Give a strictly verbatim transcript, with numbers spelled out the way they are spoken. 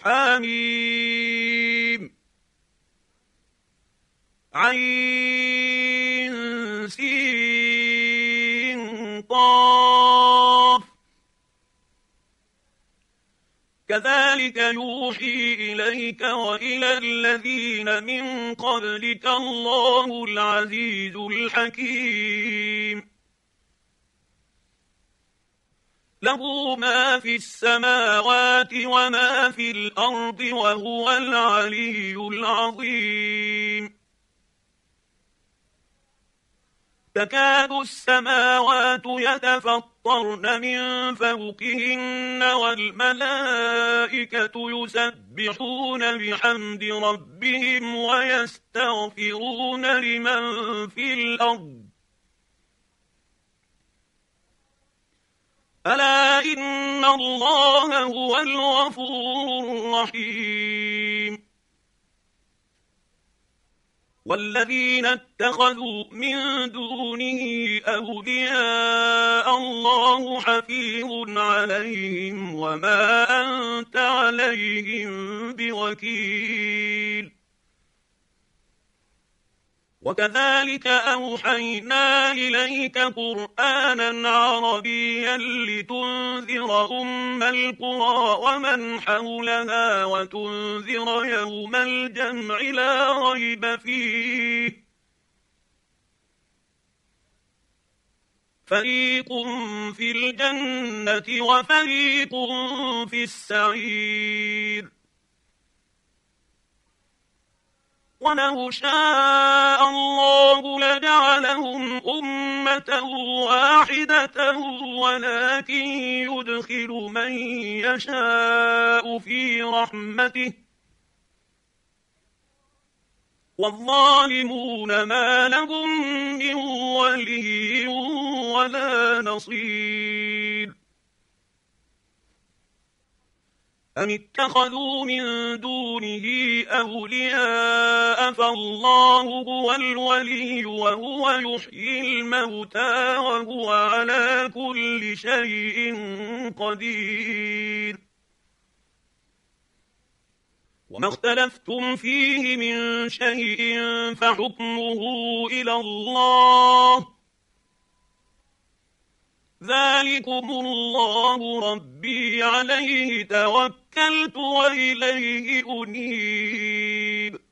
حميم عين سين قاف كذلك يوحي إليك وإلى الذين من قبلك الله العزيز الحكيم له ما في السماوات وما في الأرض وهو العلي العظيم تكاد السماوات يتفطرن من فوقهن والملائكة يسبحون بحمد ربهم ويستغفرون لمن في الأرض ألا إن الله هو الغفور الرحيم والذين اتخذوا من دونه أولياء الله حفيظ عليهم وما أنت عليهم بوكيل وكذلك أوحينا إليك قرآنا عربيا لتنذر أم القرى ومن حولها وتنذر يوم الجمع لا ريب فيه فريق في الجنة وفريق في السعير ولو شاء الله لجعلهم أمة واحدة ولكن يدخل من يشاء في رحمته والظالمون ما لهم من ولي ولا نصير أم اتخذوا من دونه أولياء فالله هو الولي وهو يحيي الموتى وهو على كل شيء قدير وما اختلفتم فيه من شيء فحكمه إلى الله ذلكم الله ربي عليه توكلت وإليه أنيب